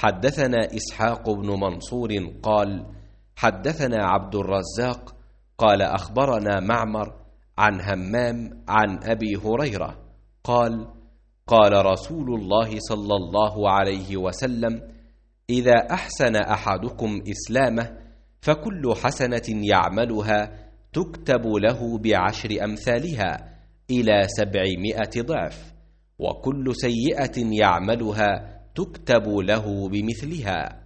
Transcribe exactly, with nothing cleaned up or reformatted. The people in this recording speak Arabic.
حدثنا إسحاق بن منصور قال حدثنا عبد الرزاق قال أخبرنا معمر عن همام عن أبي هريرة قال قال رسول الله صلى الله عليه وسلم: إذا أحسن أحدكم إسلامه فكل حسنة يعملها تكتب له بعشر أمثالها إلى سبعمائة ضعف، وكل سيئة يعملها تكتب له بمثلها.